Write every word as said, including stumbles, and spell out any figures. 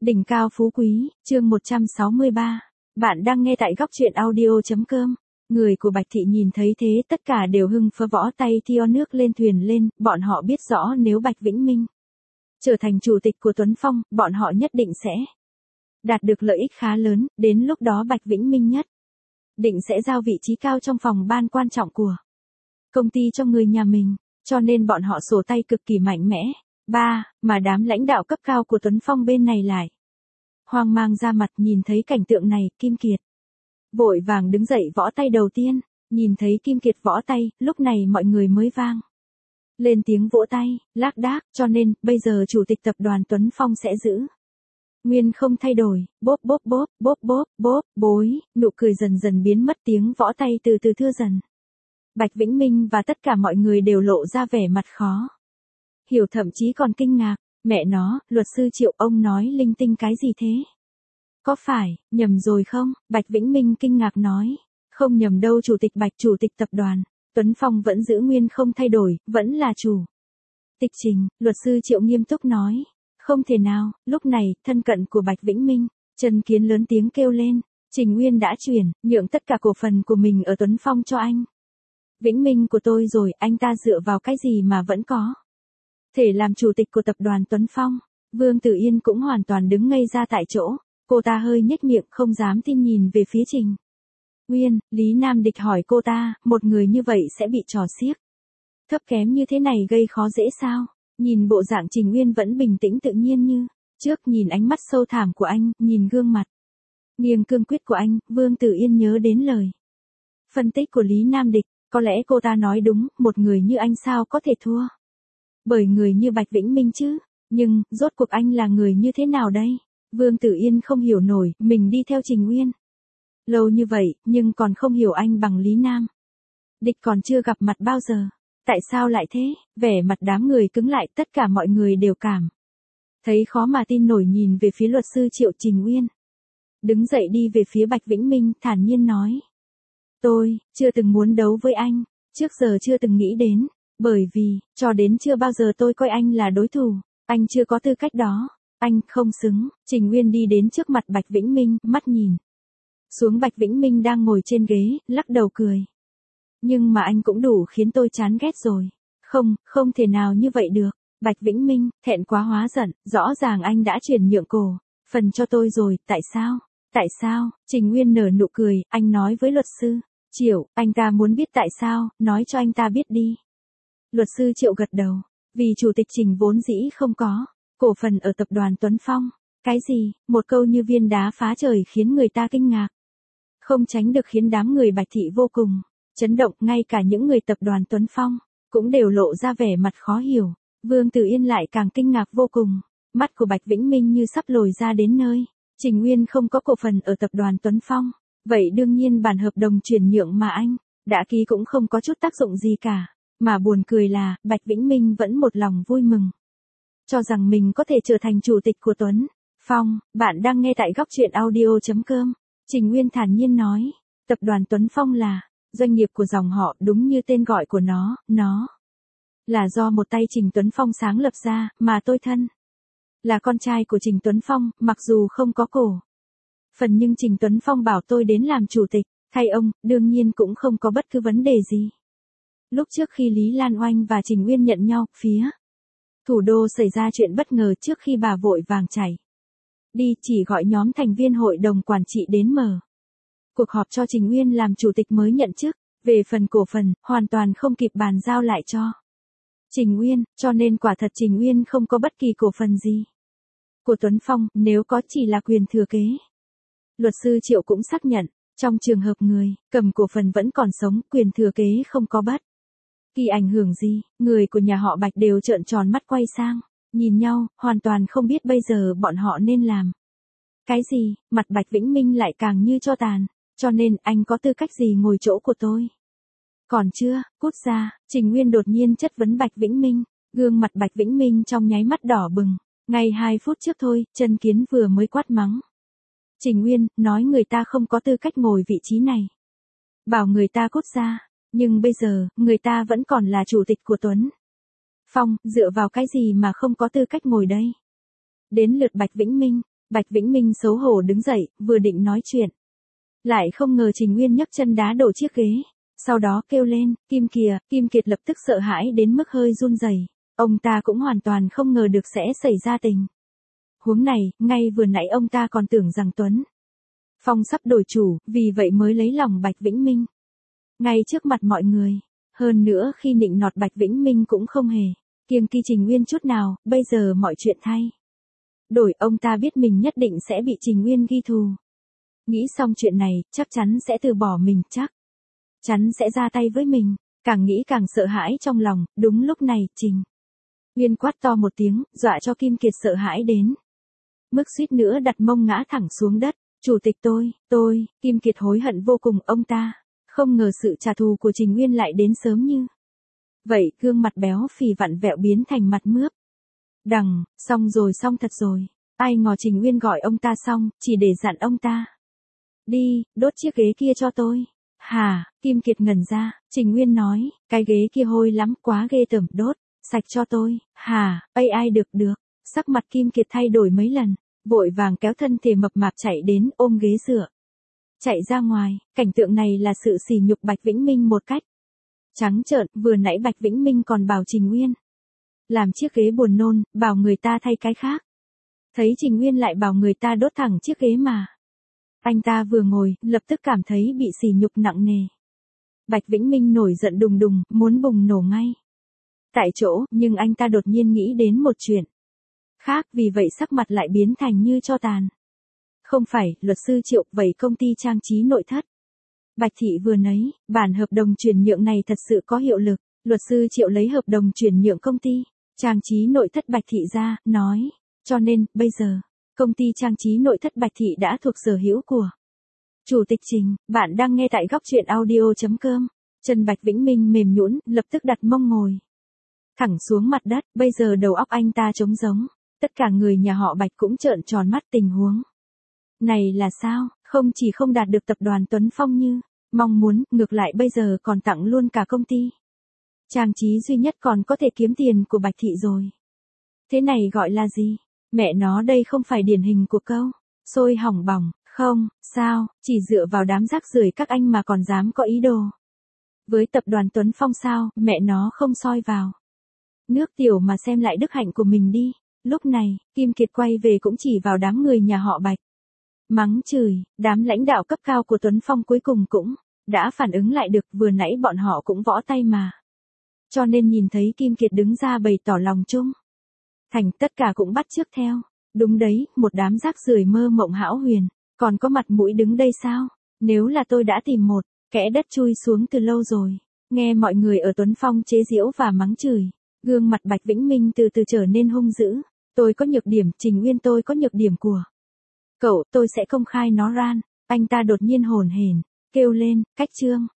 Đỉnh cao phú quý, chương một trăm sáu mươi ba. Bạn đang nghe tại góc truyện audio chấm com. Người của Bạch Thị nhìn thấy thế tất cả đều hưng phấn võ tay theo nước lên thuyền lên, bọn họ biết rõ nếu Bạch Vĩnh Minh trở thành chủ tịch của Tuấn Phong, bọn họ nhất định sẽ đạt được lợi ích khá lớn, đến lúc đó Bạch Vĩnh Minh nhất định sẽ giao vị trí cao trong phòng ban quan trọng của công ty cho người nhà mình, cho nên bọn họ sổ tay cực kỳ mạnh mẽ. Ba, mà đám lãnh đạo cấp cao của Tuấn Phong bên này lại hoang mang ra mặt nhìn thấy cảnh tượng này, Kim Kiệt vội vàng đứng dậy võ tay đầu tiên, nhìn thấy Kim Kiệt võ tay, lúc này mọi người mới vang lên tiếng vỗ tay, lác đác, cho nên, bây giờ chủ tịch tập đoàn Tuấn Phong sẽ giữ nguyên không thay đổi, bốp bốp bốp, bốp bốp, bốp, bối, nụ cười dần dần biến mất, tiếng võ tay từ từ thưa dần. Bạch Vĩnh Minh và tất cả mọi người đều lộ ra vẻ mặt khó hiểu, thậm chí còn kinh ngạc, mẹ nó, luật sư Triệu ông nói linh tinh cái gì thế? Có phải, nhầm rồi không? Bạch Vĩnh Minh kinh ngạc nói, không nhầm đâu chủ tịch Bạch, chủ tịch tập đoàn Tuấn Phong vẫn giữ nguyên không thay đổi, vẫn là chủ tịch Trình, luật sư Triệu nghiêm túc nói, không thể nào. Lúc này, thân cận của Bạch Vĩnh Minh, Trần Kiến lớn tiếng kêu lên, Trình Nguyên đã chuyển, nhượng tất cả cổ phần của mình ở Tuấn Phong cho anh Vĩnh Minh của tôi rồi, anh ta dựa vào cái gì mà vẫn có thể làm chủ tịch của tập đoàn Tuấn Phong? Vương Tử Yên cũng hoàn toàn đứng ngây ra tại chỗ, cô ta hơi nhếch miệng không dám tin nhìn về phía Trình Nguyên. Lý Nam Địch hỏi cô ta, một người như vậy sẽ bị trò xiếc thấp kém như thế này gây khó dễ sao? Nhìn bộ dạng Trình Nguyên vẫn bình tĩnh tự nhiên như trước, nhìn ánh mắt sâu thẳm của anh, nhìn gương mặt nghiêng cương quyết của anh, Vương Tử Yên nhớ đến lời phân tích của Lý Nam Địch, có lẽ cô ta nói đúng, một người như anh sao có thể thua bởi người như Bạch Vĩnh Minh chứ? Nhưng, rốt cuộc anh là người như thế nào đây? Vương Tử Yên không hiểu nổi, mình đi theo Trình Nguyên lâu như vậy, nhưng còn không hiểu anh bằng Lý Nam Địch, còn chưa gặp mặt bao giờ. Tại sao lại thế? Vẻ mặt đám người cứng lại, tất cả mọi người đều cảm thấy khó mà tin nổi nhìn về phía luật sư Triệu. Trình Nguyên đứng dậy đi về phía Bạch Vĩnh Minh, thản nhiên nói, tôi chưa từng muốn đấu với anh, trước giờ chưa từng nghĩ đến, bởi vì, cho đến chưa bao giờ tôi coi anh là đối thủ, anh chưa có tư cách đó, anh không xứng. Trình Nguyên đi đến trước mặt Bạch Vĩnh Minh, mắt nhìn xuống Bạch Vĩnh Minh đang ngồi trên ghế, lắc đầu cười. Nhưng mà anh cũng đủ khiến tôi chán ghét rồi. Không, không thể nào như vậy được. Bạch Vĩnh Minh, thẹn quá hóa giận, rõ ràng anh đã chuyển nhượng cổ phần cho tôi rồi, tại sao? Tại sao? Trình Nguyên nở nụ cười, anh nói với luật sư Triệu, anh ta muốn biết tại sao, nói cho anh ta biết đi. Luật sư Triệu gật đầu, vì chủ tịch Trình vốn dĩ không có cổ phần ở tập đoàn Tuấn Phong. Cái gì? Một câu như viên đá phá trời khiến người ta kinh ngạc, không tránh được khiến đám người Bạch Thị vô cùng chấn động, ngay cả những người tập đoàn Tuấn Phong cũng đều lộ ra vẻ mặt khó hiểu. Vương Tử Yên lại càng kinh ngạc vô cùng, mắt của Bạch Vĩnh Minh như sắp lồi ra đến nơi. Trình Nguyên không có cổ phần ở tập đoàn Tuấn Phong, vậy đương nhiên bản hợp đồng chuyển nhượng mà anh đã ký cũng không có chút tác dụng gì cả. Mà buồn cười là, Bạch Vĩnh Minh vẫn một lòng vui mừng, cho rằng mình có thể trở thành chủ tịch của Tuấn Phong. Bạn đang nghe tại góc truyện audio chấm com. Trình Nguyên thản nhiên nói, tập đoàn Tuấn Phong là doanh nghiệp của dòng họ, đúng như tên gọi của nó, nó là do một tay Trình Tuấn Phong sáng lập ra, mà tôi thân là con trai của Trình Tuấn Phong, mặc dù không có cổ phần nhưng Trình Tuấn Phong bảo tôi đến làm chủ tịch thay ông, đương nhiên cũng không có bất cứ vấn đề gì. Lúc trước khi Lý Lan Oanh và Trình Nguyên nhận nhau, phía thủ đô xảy ra chuyện bất ngờ trước khi bà vội vàng chạy đi, chỉ gọi nhóm thành viên hội đồng quản trị đến mở cuộc họp cho Trình Nguyên làm chủ tịch mới nhận chức. Về phần cổ phần, hoàn toàn không kịp bàn giao lại cho Trình Nguyên, cho nên quả thật Trình Nguyên không có bất kỳ cổ phần gì của Tuấn Phong, nếu có chỉ là quyền thừa kế. Luật sư Triệu cũng xác nhận, trong trường hợp người cầm cổ phần vẫn còn sống, quyền thừa kế không có bất kỳ ảnh hưởng gì. Người của nhà họ Bạch đều trợn tròn mắt quay sang nhìn nhau, hoàn toàn không biết bây giờ bọn họ nên làm cái gì. Mặt Bạch Vĩnh Minh lại càng như tro tàn, cho nên anh có tư cách gì ngồi chỗ của tôi? Còn chưa, cút ra. Trình Nguyên đột nhiên chất vấn Bạch Vĩnh Minh, gương mặt Bạch Vĩnh Minh trong nháy mắt đỏ bừng. Ngay hai phút trước thôi, Trần Kiến vừa mới quát mắng Trình Nguyên, nói người ta không có tư cách ngồi vị trí này, bảo người ta cút ra. Nhưng bây giờ, người ta vẫn còn là chủ tịch của Tuấn Phong, dựa vào cái gì mà không có tư cách ngồi đây? Đến lượt Bạch Vĩnh Minh, Bạch Vĩnh Minh xấu hổ đứng dậy, vừa định nói chuyện. Lại không ngờ Trình Nguyên nhấc chân đá đổ chiếc ghế. Sau đó kêu lên, Kim kìa, Kim Kiệt lập tức sợ hãi đến mức hơi run rẩy. Ông ta cũng hoàn toàn không ngờ được sẽ xảy ra tình huống này, ngay vừa nãy ông ta còn tưởng rằng Tuấn Phong sắp đổi chủ, vì vậy mới lấy lòng Bạch Vĩnh Minh. Ngay trước mặt mọi người. Hơn nữa khi nịnh nọt Bạch Vĩnh Minh cũng không hề kiêng kỵ Trình Nguyên chút nào, bây giờ mọi chuyện thay đổi, ông ta biết mình nhất định sẽ bị Trình Nguyên ghi thù. Nghĩ xong chuyện này, chắc chắn sẽ từ bỏ mình, chắc chắn sẽ ra tay với mình. Càng nghĩ càng sợ hãi trong lòng, đúng lúc này, Trình Nguyên quát to một tiếng, dọa cho Kim Kiệt sợ hãi đến mức suýt nữa đặt mông ngã thẳng xuống đất. Chủ tịch tôi, tôi, Kim Kiệt hối hận vô cùng, ông ta không ngờ sự trả thù của Trình Nguyên lại đến sớm như vậy, gương mặt béo phì vặn vẹo biến thành mặt mướp. Đằng, xong rồi xong thật rồi. Ai ngờ Trình Nguyên gọi ông ta xong, chỉ để dặn ông ta. Đi, đốt chiếc ghế kia cho tôi. Hả, Kim Kiệt ngẩn ra, Trình Nguyên nói, cái ghế kia hôi lắm, quá ghê tởm, đốt sạch cho tôi. Hả, ây ai được được. Sắc mặt Kim Kiệt thay đổi mấy lần, vội vàng kéo thân thể mập mạp chạy đến ôm ghế dựa. Chạy ra ngoài, cảnh tượng này là sự sỉ nhục Bạch Vĩnh Minh một cách trắng trợn, vừa nãy Bạch Vĩnh Minh còn bảo Trình Nguyên làm chiếc ghế buồn nôn, bảo người ta thay cái khác. Thấy Trình Nguyên lại bảo người ta đốt thẳng chiếc ghế mà. Anh ta vừa ngồi, lập tức cảm thấy bị sỉ nhục nặng nề. Bạch Vĩnh Minh nổi giận đùng đùng, muốn bùng nổ ngay tại chỗ, nhưng anh ta đột nhiên nghĩ đến một chuyện khác, vì vậy sắc mặt lại biến thành như tro tàn. Không phải, luật sư Triệu, vậy công ty trang trí nội thất Bạch Thị vừa nấy, bản hợp đồng chuyển nhượng này thật sự có hiệu lực. Luật sư Triệu lấy hợp đồng chuyển nhượng công ty trang trí nội thất Bạch Thị ra, nói, cho nên, bây giờ, công ty trang trí nội thất Bạch Thị đã thuộc sở hữu của Chủ tịch Trình. Bạn đang nghe tại góc truyện audio.com. Chân Bạch Vĩnh Minh mềm nhũn, lập tức đặt mông ngồi thẳng xuống mặt đất, bây giờ đầu óc anh ta trống rỗng. Tất cả người nhà họ Bạch cũng trợn tròn mắt, tình huống này là sao, không chỉ không đạt được tập đoàn Tuấn Phong như mong muốn, ngược lại bây giờ còn tặng luôn cả công ty trang trí duy nhất còn có thể kiếm tiền của Bạch Thị rồi. Thế này gọi là gì? Mẹ nó, đây không phải điển hình của câu sôi hỏng bỏng, không, sao, chỉ dựa vào đám rác rưởi các anh mà còn dám có ý đồ với tập đoàn Tuấn Phong sao? Mẹ nó không soi vào nước tiểu mà xem lại đức hạnh của mình đi. Lúc này, Kim Kiệt quay về cũng chỉ vào đám người nhà họ Bạch mắng chửi. Đám lãnh đạo cấp cao của Tuấn Phong cuối cùng cũng đã phản ứng lại được, vừa nãy bọn họ cũng võ tay mà. Cho nên nhìn thấy Kim Kiệt đứng ra bày tỏ lòng chung thành, tất cả cũng bắt chước theo. Đúng đấy, một đám rác rưởi mơ mộng hão huyền, còn có mặt mũi đứng đây sao? Nếu là tôi đã tìm một kẽ đất chui xuống từ lâu rồi. Nghe mọi người ở Tuấn Phong chế giễu và mắng chửi, gương mặt Bạch Vĩnh Minh từ từ trở nên hung dữ. Tôi có nhược điểm, Trình Nguyên tôi có nhược điểm của cậu, tôi sẽ công khai nó ran. Anh ta đột nhiên hồn hển, kêu lên, cách trương.